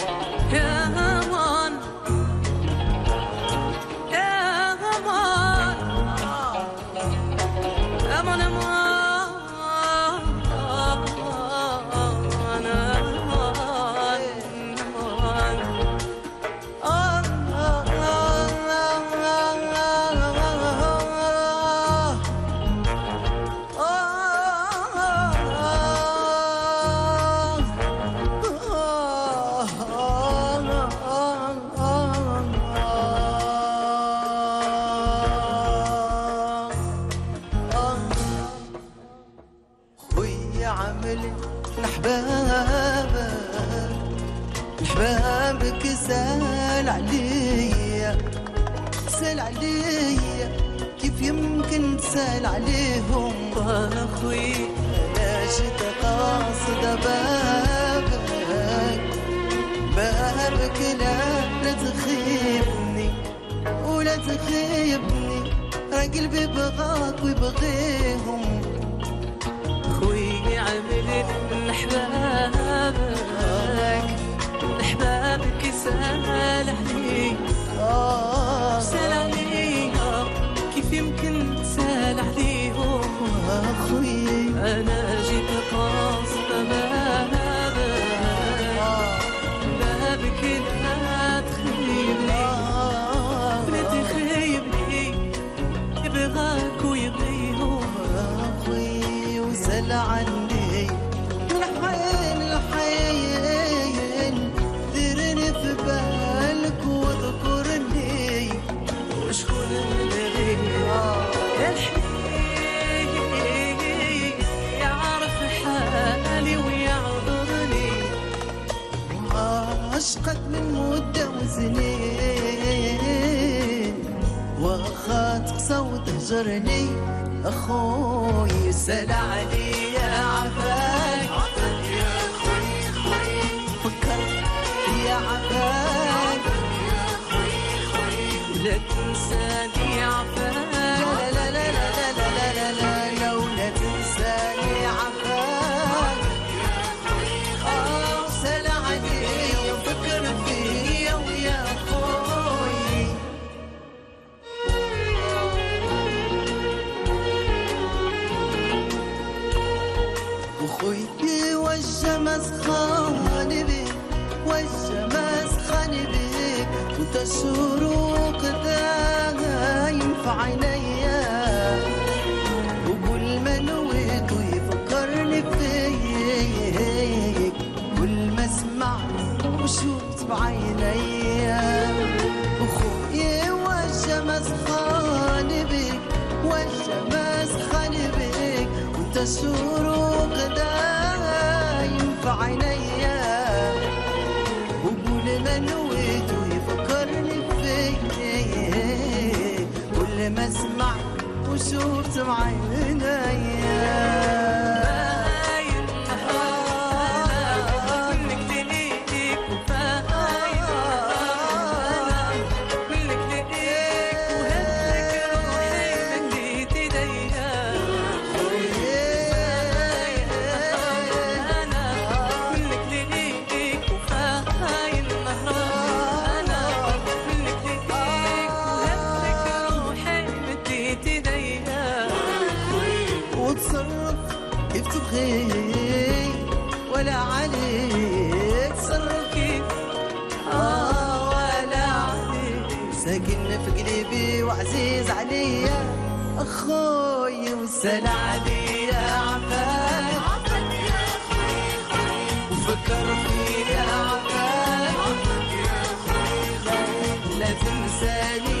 يا هوان يا هوان أمان أمان أحبابك سال عليا سال عليا كيف يمكن تسال عليهم أخوي أنا جيت قاصد بابك لا تخيبني ولا تخيبني راه قلبي بغاك ويبغيهم خوي عملت من أحبابك سال عليك سال عليها كيف يمكن تسال عليهم أخوي أنا جيت قاصد بابك لا تخيبني ولا تخيبني يبغاك ويبغيهم أخوي وسال عني الحين ذرني في بالك واذكرني وشكون اللي الحين يعرف حالي ويعذرني عشقت من مدة وسنين واخاتك صوت هجرني أخوي سال علي يا عفاك يا خوي فكرت يا عفاك لا تنساني عفاك لا لا لا لا لا لا لا لو لا تنساني عفاك سال علي وفكر فيا ويا أخوي وخوي والشمس خاني بيك والشمس خاني بيك وانت الشروق دايم في عينيا وكل ما نويت ويفكرني فيك كل ما سمعت وشوفت بعينيا وخوي والشمس خاني بيك والشمس خاني بيك وانت الشروق دايم في عينيا وكل ما نويت ويفكرني فيك كل ما سمعت وشوفت بعينيا كيف تبغي ولا عليك تصرف كيف ولا عليك ساكن في قلبي وعزيز عليا أخوي وسال عليا عفاك وفكر فيا عفاك لا تنساني